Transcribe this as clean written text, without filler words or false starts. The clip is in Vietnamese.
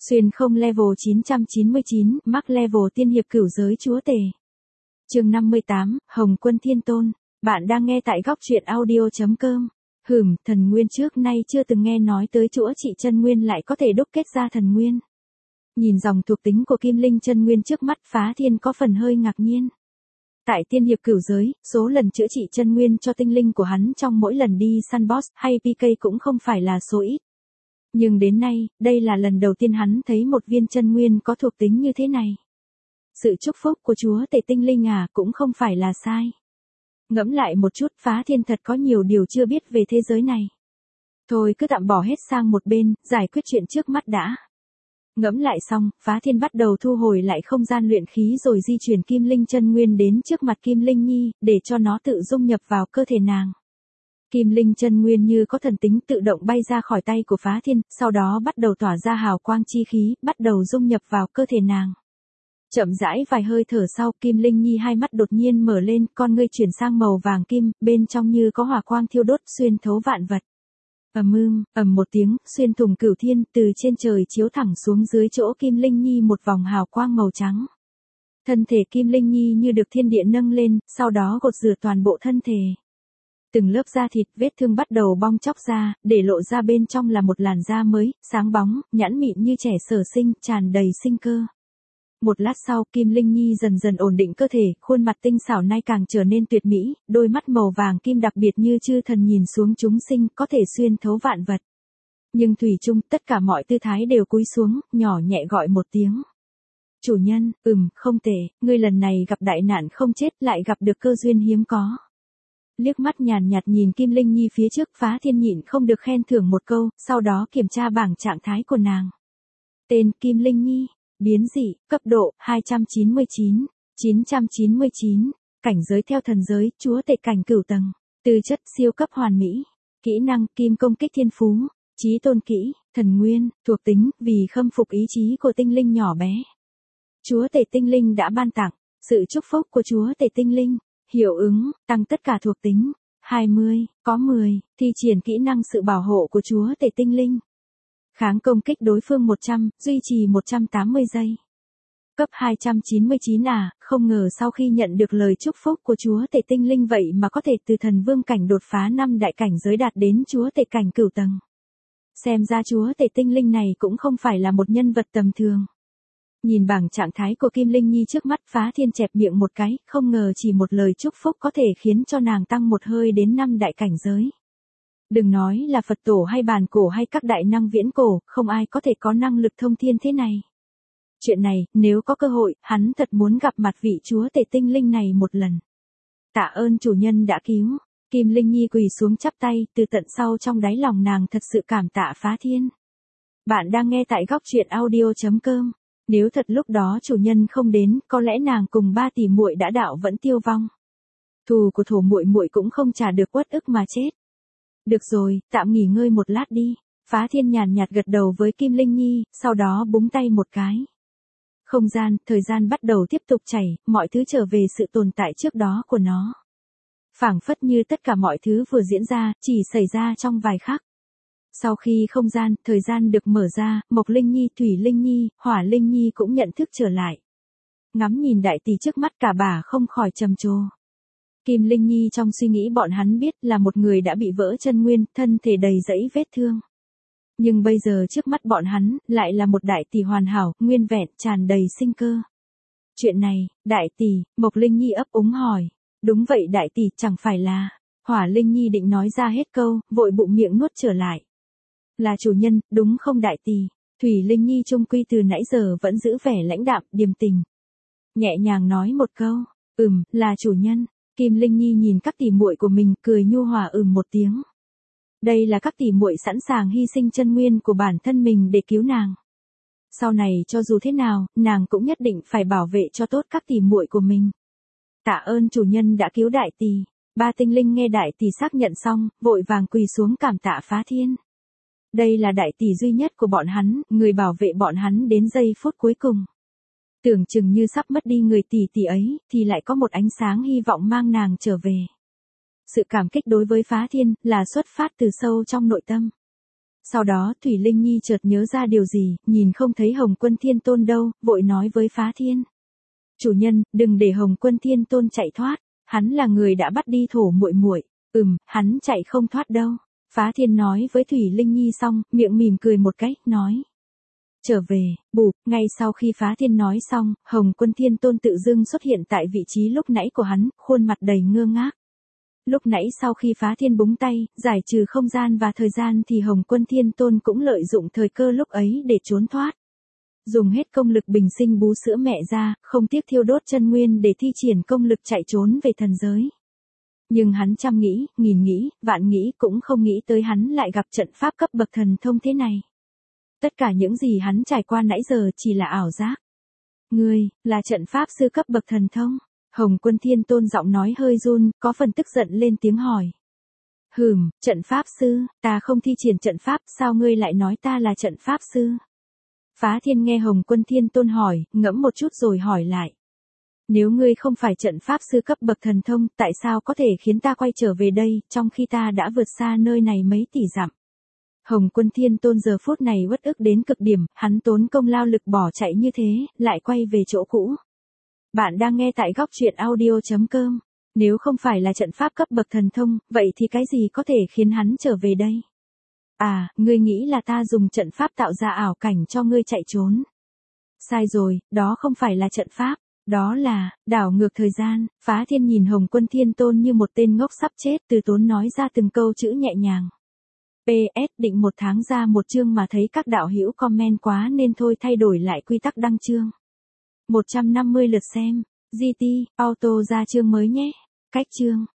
Xuyên không level 999, mắc level tiên hiệp cửu giới chúa tể. Chương 58, Hồng Quân Thiên Tôn. Bạn đang nghe tại góc truyện audio.com. Thần nguyên trước nay chưa từng nghe nói tới chữa trị chân nguyên lại có thể đúc kết ra thần nguyên. Nhìn dòng thuộc tính của Kim Linh chân nguyên trước mắt, Phá Thiên có phần hơi ngạc nhiên. Tại tiên hiệp cửu giới, số lần chữa trị chân nguyên cho tinh linh của hắn trong mỗi lần đi săn boss hay PK cũng không phải là số ít. Nhưng đến nay, đây là lần đầu tiên hắn thấy một viên chân nguyên có thuộc tính như thế này. Sự chúc phúc của chúa tể tinh linh cũng không phải là sai. Ngẫm lại một chút, Phá Thiên thật có nhiều điều chưa biết về thế giới này. Thôi cứ tạm bỏ hết sang một bên, giải quyết chuyện trước mắt đã. Ngẫm lại xong, Phá Thiên bắt đầu thu hồi lại không gian luyện khí rồi di chuyển Kim Linh chân nguyên đến trước mặt Kim Linh Nhi, để cho nó tự dung nhập vào cơ thể nàng. Kim Linh chân nguyên như có thần tính tự động bay ra khỏi tay của Phá Thiên, sau đó bắt đầu tỏa ra hào quang chi khí, bắt đầu dung nhập vào cơ thể nàng. Chậm rãi vài hơi thở sau, Kim Linh Nhi hai mắt đột nhiên mở lên, con ngươi chuyển sang màu vàng kim, bên trong như có hỏa quang thiêu đốt xuyên thấu vạn vật. Ầm một tiếng, xuyên thủng cửu thiên, từ trên trời chiếu thẳng xuống dưới chỗ Kim Linh Nhi một vòng hào quang màu trắng. Thân thể Kim Linh Nhi như được thiên địa nâng lên, sau đó gột rửa toàn bộ thân thể. Từng lớp da thịt, vết thương bắt đầu bong chóc ra, để lộ ra bên trong là một làn da mới, sáng bóng, nhẵn mịn như trẻ sở sinh, tràn đầy sinh cơ. Một lát sau, Kim Linh Nhi dần dần ổn định cơ thể, khuôn mặt tinh xảo nay càng trở nên tuyệt mỹ, đôi mắt màu vàng kim đặc biệt như chư thần nhìn xuống chúng sinh, có thể xuyên thấu vạn vật. Nhưng thủy chung, tất cả mọi tư thái đều cúi xuống, nhỏ nhẹ gọi một tiếng. Chủ nhân, không tệ, ngươi lần này gặp đại nạn không chết, lại gặp được cơ duyên hiếm có. Liếc mắt nhàn nhạt nhìn Kim Linh Nhi phía trước, Phá Thiên nhịn không được khen thưởng một câu, sau đó kiểm tra bảng trạng thái của nàng. Tên Kim Linh Nhi, biến dị, cấp độ 299, 999, cảnh giới theo thần giới, chúa tể cảnh cửu tầng, tư chất siêu cấp hoàn mỹ, kỹ năng kim công kích thiên phú, chí tôn kỹ, thần nguyên, thuộc tính, vì khâm phục ý chí của tinh linh nhỏ bé. Chúa tể tinh linh đã ban tặng, sự chúc phúc của chúa tể tinh linh. Hiệu ứng, tăng tất cả thuộc tính. 20, có 10, thi triển kỹ năng sự bảo hộ của chúa tể tinh linh. Kháng công kích đối phương 100, duy trì 180 giây. Cấp 299 không ngờ sau khi nhận được lời chúc phúc của chúa tể tinh linh vậy mà có thể từ thần vương cảnh đột phá 5 đại cảnh giới đạt đến chúa tể cảnh cửu tầng. Xem ra chúa tể tinh linh này cũng không phải là một nhân vật tầm thường. Nhìn bảng trạng thái của Kim Linh Nhi trước mắt, Phá Thiên chẹp miệng một cái, không ngờ chỉ một lời chúc phúc có thể khiến cho nàng tăng một hơi đến 5 đại cảnh giới. Đừng nói là Phật tổ hay bàn cổ hay các đại năng viễn cổ, không ai có thể có năng lực thông thiên thế này. Chuyện này, nếu có cơ hội, hắn thật muốn gặp mặt vị chúa tể tinh linh này một lần. Tạ ơn chủ nhân đã cứu. Kim Linh Nhi quỳ xuống chắp tay, từ tận sau trong đáy lòng nàng thật sự cảm tạ Phá Thiên. Bạn đang nghe tại góc truyện audio.com. Nếu thật lúc đó chủ nhân không đến, có lẽ nàng cùng 3 tỷ muội đã đạo vẫn tiêu vong. Thù của thổ muội muội cũng không trả được, uất ức mà chết. Được rồi, tạm nghỉ ngơi một lát đi. Phá Thiên nhàn nhạt gật đầu với Kim Linh Nhi, sau đó búng tay một cái. Không gian, thời gian bắt đầu tiếp tục chảy, mọi thứ trở về sự tồn tại trước đó của nó. Phảng phất như tất cả mọi thứ vừa diễn ra, chỉ xảy ra trong vài khắc. Sau khi không gian, thời gian được mở ra, Mộc Linh Nhi, Thủy Linh Nhi, Hỏa Linh Nhi cũng nhận thức trở lại. Ngắm nhìn đại tỷ trước mắt, cả bà không khỏi trầm trồ. Kim Linh Nhi trong suy nghĩ bọn hắn biết là một người đã bị vỡ chân nguyên, thân thể đầy rẫy vết thương. Nhưng bây giờ trước mắt bọn hắn, lại là một đại tỷ hoàn hảo, nguyên vẹn, tràn đầy sinh cơ. Chuyện này, đại tỷ, Mộc Linh Nhi ấp úng hỏi. Đúng vậy đại tỷ, chẳng phải là... Hỏa Linh Nhi định nói ra hết câu, vội bụng miệng nuốt trở lại. Là chủ nhân, đúng không đại tỷ? Thủy Linh Nhi trung quy từ nãy giờ vẫn giữ vẻ lãnh đạm, điềm tình. Nhẹ nhàng nói một câu, là chủ nhân. Kim Linh Nhi nhìn các tỷ muội của mình, cười nhu hòa một tiếng. Đây là các tỷ muội sẵn sàng hy sinh chân nguyên của bản thân mình để cứu nàng. Sau này cho dù thế nào, nàng cũng nhất định phải bảo vệ cho tốt các tỷ muội của mình. Tạ ơn chủ nhân đã cứu đại tỷ. 3 tinh linh nghe đại tỷ xác nhận xong, vội vàng quỳ xuống cảm tạ Phá Thiên. Đây là đại tỷ duy nhất của bọn hắn, người bảo vệ bọn hắn đến giây phút cuối cùng. Tưởng chừng như sắp mất đi người tỷ tỷ ấy, thì lại có một ánh sáng hy vọng mang nàng trở về. Sự cảm kích đối với Phá Thiên là xuất phát từ sâu trong nội tâm. Sau đó Thủy Linh Nhi chợt nhớ ra điều gì, nhìn không thấy Hồng Quân Thiên Tôn đâu, vội nói với Phá Thiên. Chủ nhân, đừng để Hồng Quân Thiên Tôn chạy thoát, hắn là người đã bắt đi Thổ muội muội. Hắn chạy không thoát đâu. Phá Thiên nói với Thủy Linh Nhi xong, miệng mỉm cười một cái, nói. Trở về, ngay sau khi Phá Thiên nói xong, Hồng Quân Thiên Tôn tự dưng xuất hiện tại vị trí lúc nãy của hắn, khuôn mặt đầy ngơ ngác. Lúc nãy sau khi Phá Thiên búng tay, giải trừ không gian và thời gian thì Hồng Quân Thiên Tôn cũng lợi dụng thời cơ lúc ấy để trốn thoát. Dùng hết công lực bình sinh bú sữa mẹ ra, không tiếc thiêu đốt chân nguyên để thi triển công lực chạy trốn về thần giới. Nhưng hắn trăm nghĩ, nghìn nghĩ, vạn nghĩ cũng không nghĩ tới hắn lại gặp trận pháp cấp bậc thần thông thế này. Tất cả những gì hắn trải qua nãy giờ chỉ là ảo giác. Ngươi, là trận pháp sư cấp bậc thần thông. Hồng Quân Thiên Tôn giọng nói hơi run, có phần tức giận lên tiếng hỏi. Trận pháp sư, ta không thi triển trận pháp, sao ngươi lại nói ta là trận pháp sư? Phá Thiên nghe Hồng Quân Thiên Tôn hỏi, ngẫm một chút rồi hỏi lại. Nếu ngươi không phải trận pháp sư cấp bậc thần thông, tại sao có thể khiến ta quay trở về đây, trong khi ta đã vượt xa nơi này mấy tỷ dặm? Hồng Quân Thiên Tôn giờ phút này uất ức đến cực điểm, hắn tốn công lao lực bỏ chạy như thế, lại quay về chỗ cũ. Bạn đang nghe tại góc truyện audio.com. Nếu không phải là trận pháp cấp bậc thần thông, vậy thì cái gì có thể khiến hắn trở về đây? À, ngươi nghĩ là ta dùng trận pháp tạo ra ảo cảnh cho ngươi chạy trốn. Sai rồi, đó không phải là trận pháp, đó là đảo ngược thời gian. Phá Thiên nhìn Hồng Quân Thiên Tôn như một tên ngốc sắp chết, từ tốn nói ra từng câu chữ nhẹ nhàng. PS, định 1 tháng ra một chương mà thấy các đạo hữu comment quá nên thôi thay đổi lại quy tắc đăng chương. 150 lượt xem. GT, auto ra chương mới nhé. Cách chương.